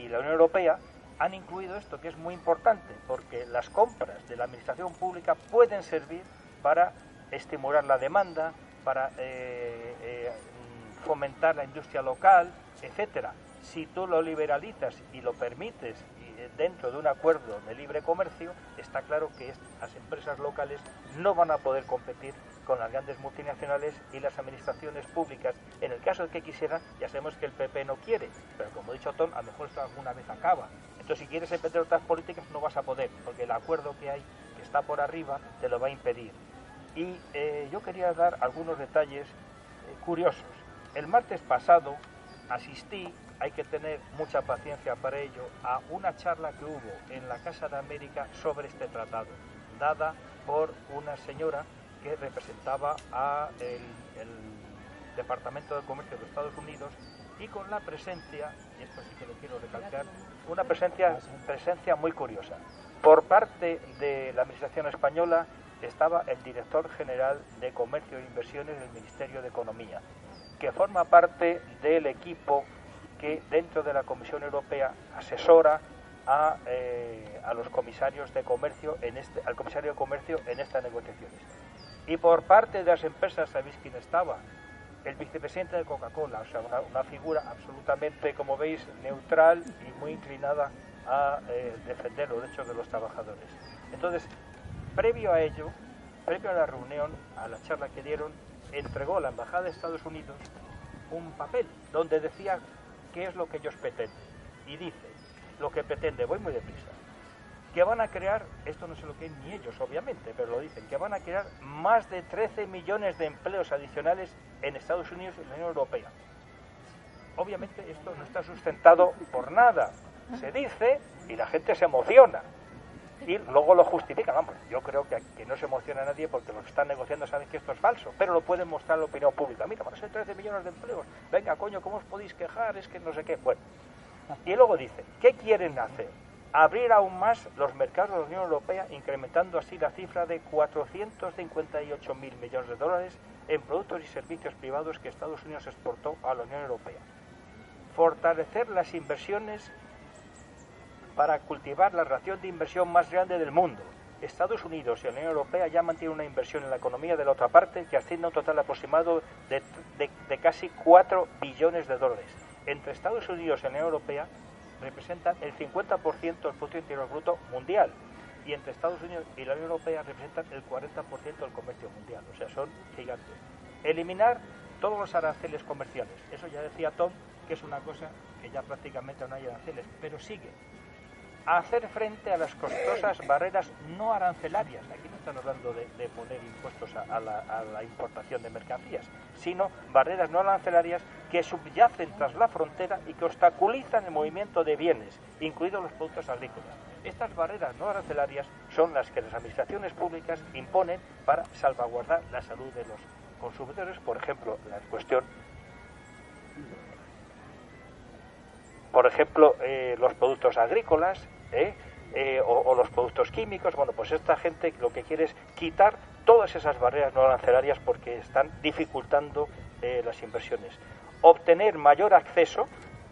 y la Unión Europea han incluido esto, que es muy importante, porque las compras de la administración pública pueden servir para estimular la demanda, para fomentar la industria local, etcétera. Si tú lo liberalizas y lo permites dentro de un acuerdo de libre comercio, está claro que las empresas locales no van a poder competir con las grandes multinacionales, y las administraciones públicas, en el caso de que quisieran, ya sabemos que el PP no quiere, pero como ha dicho Tom, a lo mejor esto alguna vez acaba. Entonces, si quieres emprender otras políticas, no vas a poder, porque el acuerdo que hay, que está por arriba, te lo va a impedir. Y yo quería dar algunos detalles curiosos. El martes pasado asistí, hay que tener mucha paciencia para ello, a una charla que hubo en la Casa de América sobre este tratado, dada por una señora que representaba a el Departamento de Comercio de los Estados Unidos, y con la presencia, y esto sí que lo quiero recalcar, una presencia muy curiosa. Por parte de la Administración española estaba el director general de Comercio e Inversiones del Ministerio de Economía, que forma parte del equipo que dentro de la Comisión Europea asesora a los comisarios de comercio al comisario de comercio en estas negociaciones. Y por parte de las empresas, ¿sabéis quién estaba? El vicepresidente de Coca-Cola, o sea, una figura absolutamente, como veis, neutral y muy inclinada a defender los derechos de los trabajadores. Entonces, previo a ello, previo a la reunión, a la charla que dieron, entregó la Embajada de Estados Unidos un papel donde decía qué es lo que ellos pretenden. Y dice, lo que pretende, voy muy deprisa, que van a crear, esto no sé lo que es ni ellos obviamente, pero lo dicen, que van a crear más de 13 millones de empleos adicionales en Estados Unidos y en la Unión Europea. Obviamente esto no está sustentado por nada, se dice y la gente se emociona y luego lo justifican. Vamos, yo creo que no se emociona nadie, porque los que están negociando saben que esto es falso, pero lo pueden mostrar a la opinión pública. Mira, van a ser 13 millones de empleos, venga coño, ¿cómo os podéis quejar? Es que no sé qué. Bueno, y luego dice, ¿qué quieren hacer? Abrir aún más los mercados de la Unión Europea, incrementando así la cifra de 458.000 millones de dólares en productos y servicios privados que Estados Unidos exportó a la Unión Europea. Fortalecer las inversiones para cultivar la relación de inversión más grande del mundo. Estados Unidos y la Unión Europea ya mantienen una inversión en la economía de la otra parte que asciende a un total aproximado de casi 4 billones de dólares. Entre Estados Unidos y la Unión Europea representan el 50% del Producto Interior Bruto mundial, y entre Estados Unidos y la Unión Europea representan el 40% del comercio mundial, o sea, son gigantes. Eliminar todos los aranceles comerciales, eso ya decía Tom, que es una cosa que ya prácticamente no hay aranceles, pero sigue. Hacer frente a las costosas barreras no arancelarias. Aquí no están hablando de poner impuestos a la importación de mercancías, sino barreras no arancelarias que subyacen tras la frontera y que obstaculizan el movimiento de bienes, incluidos los productos agrícolas. Estas barreras no arancelarias son las que las administraciones públicas imponen para salvaguardar la salud de los consumidores, por ejemplo, la cuestión... los productos agrícolas o los productos químicos. Bueno, pues esta gente lo que quiere es quitar todas esas barreras no arancelarias porque están dificultando las inversiones. Obtener mayor acceso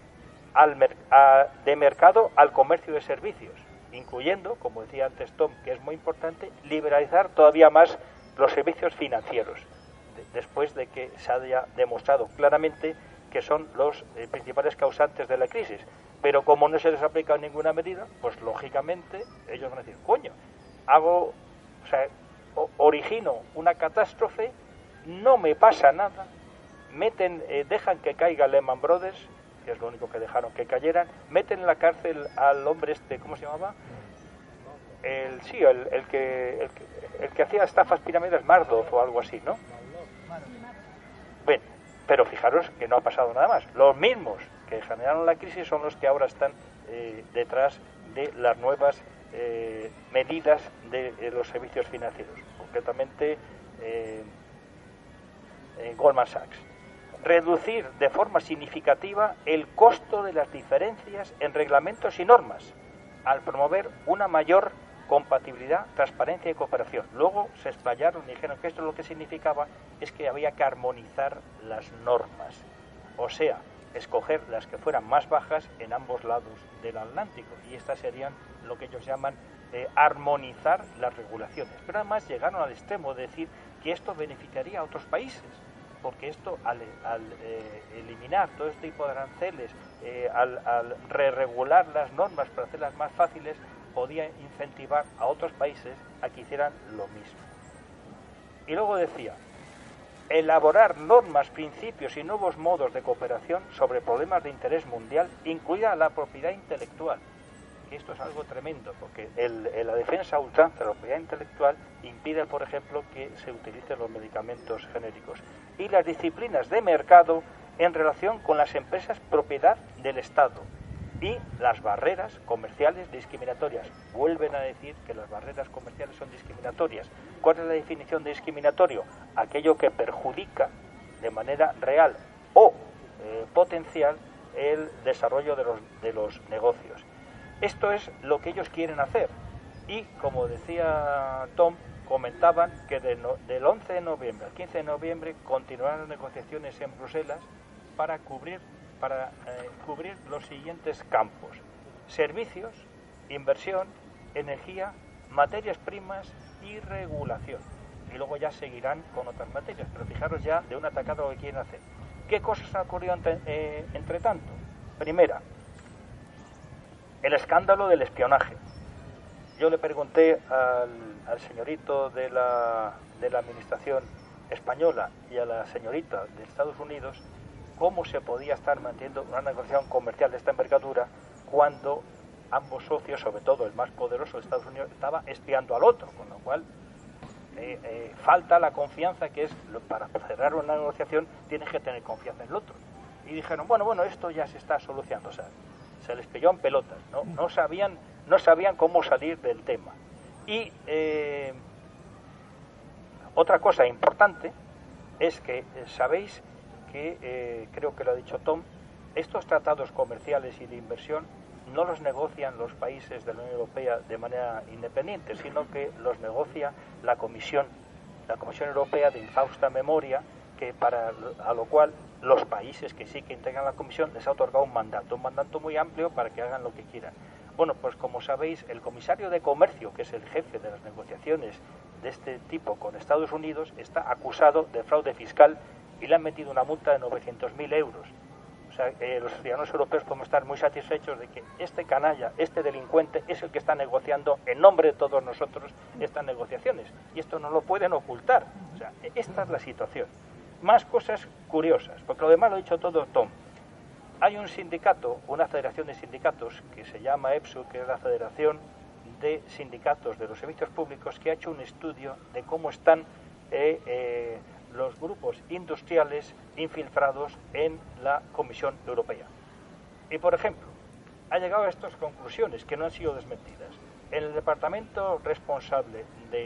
de mercado al comercio de servicios, incluyendo, como decía antes Tom, que es muy importante, liberalizar todavía más los servicios financieros, después de que se haya demostrado claramente que son los principales causantes de la crisis. Pero como no se les ha aplicado ninguna medida, pues lógicamente ellos van a decir, coño, origino una catástrofe, no me pasa nada, dejan que caiga Lehman Brothers, que es lo único que dejaron que cayeran, meten en la cárcel al hombre ¿cómo se llamaba? El que hacía estafas piramidales, Madoff o algo así, ¿no? Bueno, pero fijaros que no ha pasado nada más. Los mismos que generaron la crisis son los que ahora están detrás de las nuevas medidas de los servicios financieros, concretamente Goldman Sachs. Reducir de forma significativa el costo de las diferencias en reglamentos y normas, al promover una mayor compatibilidad, transparencia y cooperación. Luego se explayaron y dijeron que esto lo que significaba es que había que armonizar las normas. O sea, escoger las que fueran más bajas en ambos lados del Atlántico, y estas serían lo que ellos llaman armonizar las regulaciones. Pero además llegaron al extremo de decir que esto beneficiaría a otros países, porque esto al eliminar todo este tipo de aranceles, al re-regular las normas para hacerlas más fáciles, podía incentivar a otros países a que hicieran lo mismo. Y luego decía, elaborar normas, principios y nuevos modos de cooperación sobre problemas de interés mundial, incluida la propiedad intelectual. Y esto es algo tremendo, porque la defensa a ultranza de la propiedad intelectual impide, por ejemplo, que se utilicen los medicamentos genéricos. Y las disciplinas de mercado en relación con las empresas propiedad del Estado. Y las barreras comerciales discriminatorias. Vuelven a decir que las barreras comerciales son discriminatorias. ¿Cuál es la definición de discriminatorio? Aquello que perjudica de manera real o potencial el desarrollo de los negocios. Esto es lo que ellos quieren hacer. Y, como decía Tom, comentaban que del 11 de noviembre al 15 de noviembre continuarán las negociaciones en Bruselas para cubrir los siguientes campos: servicios, inversión, energía, materias primas y regulación. Y luego ya seguirán con otras materias, pero fijaros ya de un atacado lo que quieren hacer. ¿Qué cosas han ocurrido entre tanto? Primera, el escándalo del espionaje. Yo le pregunté al señorito de la administración española y a la señorita de Estados Unidos cómo se podía estar manteniendo una negociación comercial de esta envergadura cuando ambos socios, sobre todo el más poderoso de Estados Unidos, estaba espiando al otro, con lo cual falta la confianza, que es para cerrar una negociación tienes que tener confianza en el otro. Y dijeron, bueno, esto ya se está solucionando, o sea, se les pilló en pelotas, no sabían cómo salir del tema. Y otra cosa importante es que sabéis que, creo que lo ha dicho Tom, estos tratados comerciales y de inversión no los negocian los países de la Unión Europea de manera independiente, sino que los negocia la Comisión Europea de infausta memoria, a lo cual los países que sí que integran la Comisión les ha otorgado un mandato muy amplio para que hagan lo que quieran. Bueno, pues como sabéis, el comisario de Comercio, que es el jefe de las negociaciones de este tipo con Estados Unidos, está acusado de fraude fiscal y le han metido una multa de 900.000 euros. O sea, los ciudadanos europeos podemos estar muy satisfechos de que este canalla, este delincuente, es el que está negociando en nombre de todos nosotros estas negociaciones. Y esto no lo pueden ocultar. O sea, esta es la situación. Más cosas curiosas, porque lo demás lo ha dicho todo Tom. Hay un sindicato, una federación de sindicatos, que se llama EPSU, que es la Federación de Sindicatos de los Servicios Públicos, que ha hecho un estudio de cómo están los grupos industriales infiltrados en la Comisión Europea. Y, por ejemplo, ha llegado a estas conclusiones que no han sido desmentidas. En el departamento responsable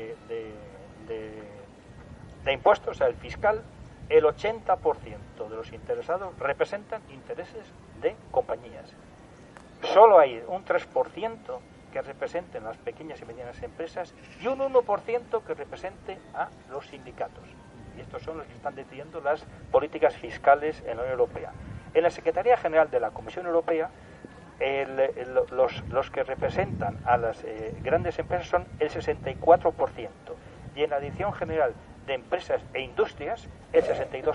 de impuestos, o sea, el fiscal, el 80% de los interesados representan intereses de compañías. Solo hay un 3% que representen las pequeñas y medianas empresas y un 1% que represente a los sindicatos. Y estos son los que están decidiendo las políticas fiscales en la Unión Europea. En la Secretaría General de la Comisión Europea, los que representan a las grandes empresas son el 64%. Y en la Dirección General de Empresas e Industrias, el 62%.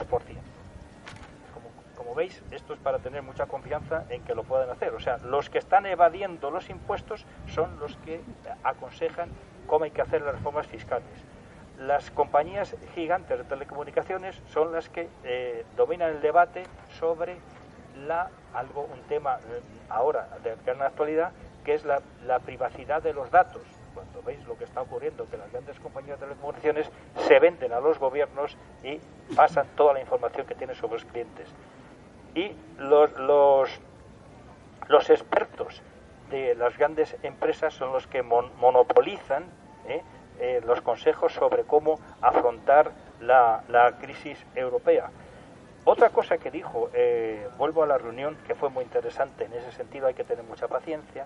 Como veis, esto es para tener mucha confianza en que lo puedan hacer. O sea, los que están evadiendo los impuestos son los que aconsejan cómo hay que hacer las reformas fiscales. Las compañías gigantes de telecomunicaciones son las que dominan el debate sobre un tema ahora de gran actualidad, que es la privacidad de los datos. Cuando veis lo que está ocurriendo, que las grandes compañías de telecomunicaciones se venden a los gobiernos y pasan toda la información que tienen sobre los clientes. Y los expertos de las grandes empresas son los que monopolizan los consejos sobre cómo afrontar la crisis europea. Otra cosa que dijo, vuelvo a la reunión, que fue muy interesante, en ese sentido hay que tener mucha paciencia,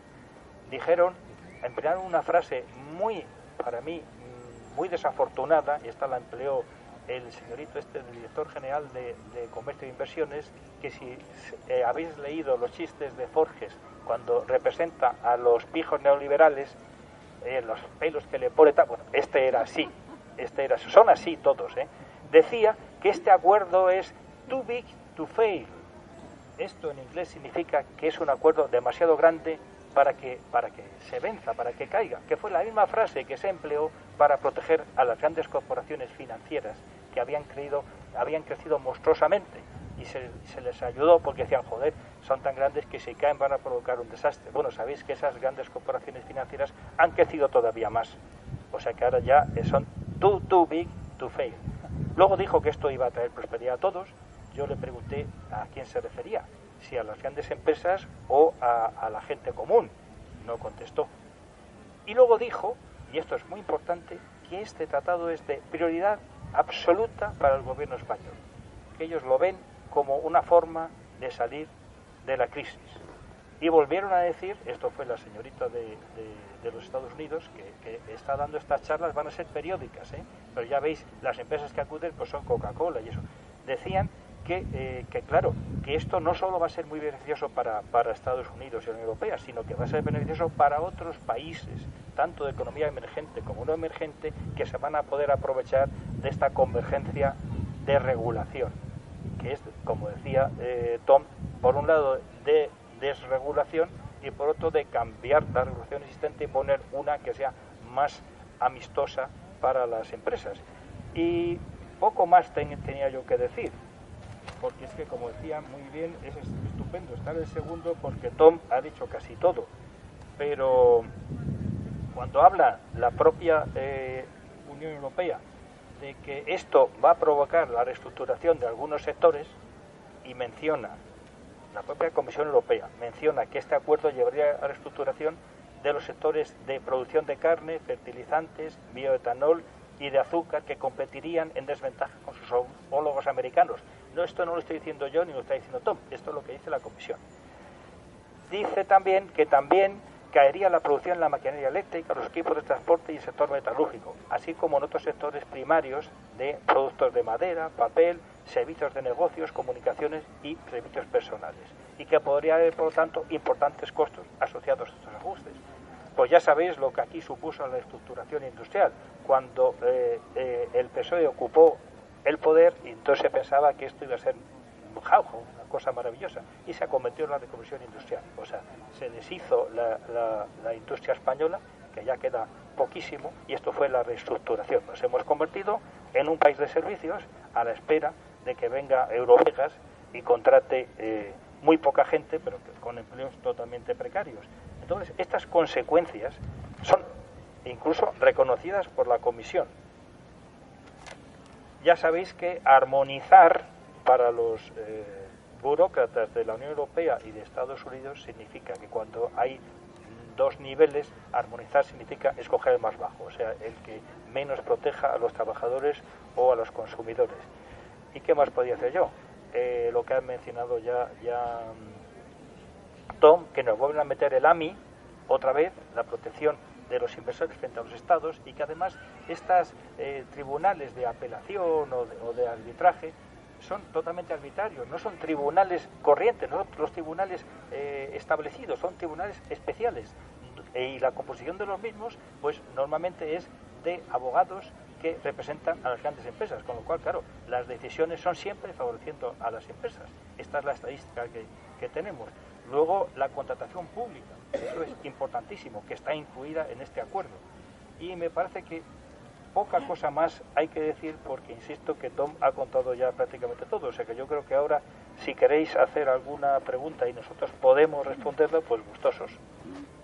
emplearon una frase para mí, muy desafortunada, y esta la empleó el señorito el director general de Comercio e Inversiones, que si habéis leído los chistes de Forges cuando representa a los pijos neoliberales, los pelos que le pone, bueno, este era así, son así todos, decía que este acuerdo es too big to fail. Esto en inglés significa que es un acuerdo demasiado grande para que se venza, para que caiga, que fue la misma frase que se empleó para proteger a las grandes corporaciones financieras que habían crecido monstruosamente, y se les ayudó porque decían, joder, son tan grandes que si caen van a provocar un desastre. Bueno, sabéis que esas grandes corporaciones financieras han crecido todavía más, o sea que ahora ya son too big to fail. Luego dijo que esto iba a traer prosperidad a todos. Yo le pregunté a quién se refería, si a las grandes empresas o a la gente común. No contestó. Y luego dijo, y esto es muy importante, que este tratado es de prioridad absoluta para el gobierno español, que ellos lo ven como una forma de salir de la crisis. Y volvieron a decir, esto fue la señorita de los Estados Unidos, que está dando estas charlas, van a ser periódicas, pero ya veis, las empresas que acuden pues son Coca-Cola y eso. Decían que claro, que esto no solo va a ser muy beneficioso para Estados Unidos y la Unión Europea, sino que va a ser beneficioso para otros países, tanto de economía emergente como no emergente, que se van a poder aprovechar de esta convergencia de regulación, que es, como decía Tom, por un lado de desregulación y por otro de cambiar la regulación existente y poner una que sea más amistosa para las empresas. Y poco más tenía yo que decir, porque es que, como decía muy bien, es estupendo estar el segundo porque Tom ha dicho casi todo, pero cuando habla la propia Unión Europea de que esto va a provocar la reestructuración de algunos sectores, y menciona, la propia Comisión Europea menciona que este acuerdo llevaría a la reestructuración de los sectores de producción de carne, fertilizantes, bioetanol y de azúcar, que competirían en desventaja con sus homólogos americanos. No, esto no lo estoy diciendo yo ni lo está diciendo Tom, esto es lo que dice la Comisión. Dice también que caería la producción en la maquinaria eléctrica, los equipos de transporte y el sector metalúrgico, así como en otros sectores primarios de productos de madera, papel, servicios de negocios, comunicaciones y servicios personales, y que podría haber, por lo tanto, importantes costos asociados a estos ajustes. Pues ya sabéis lo que aquí supuso la estructuración industrial, cuando el PSOE ocupó el poder, y entonces se pensaba que esto iba a ser una cosa maravillosa, y se acometió en la reconversión industrial. O sea, se deshizo la industria española, que ya queda poquísimo, y esto fue la reestructuración. Nos hemos convertido en un país de servicios a la espera de que venga Eurovegas y contrate muy poca gente, pero con empleos totalmente precarios. Entonces, estas consecuencias son incluso reconocidas por la Comisión. Ya sabéis que armonizar para los burócratas de la Unión Europea y de Estados Unidos significa que cuando hay dos niveles, armonizar significa escoger el más bajo, o sea, el que menos proteja a los trabajadores o a los consumidores. ¿Y qué más podía hacer yo? Lo que ha mencionado ya Tom, que nos vuelven a meter el AMI otra vez, la protección de los inversores frente a los estados, y que además estas tribunales de apelación o de arbitraje son totalmente arbitrarios, no son tribunales corrientes, no son los tribunales establecidos, son tribunales especiales, y la composición de los mismos pues normalmente es de abogados que representan a las grandes empresas, con lo cual, claro, las decisiones son siempre favoreciendo a las empresas. Esta es la estadística que tenemos. Luego, la contratación pública, eso es importantísimo, que está incluida en este acuerdo. Y me parece que poca cosa más hay que decir, porque insisto que Tom ha contado ya prácticamente todo. O sea que yo creo que ahora, si queréis hacer alguna pregunta y nosotros podemos responderla, pues gustosos.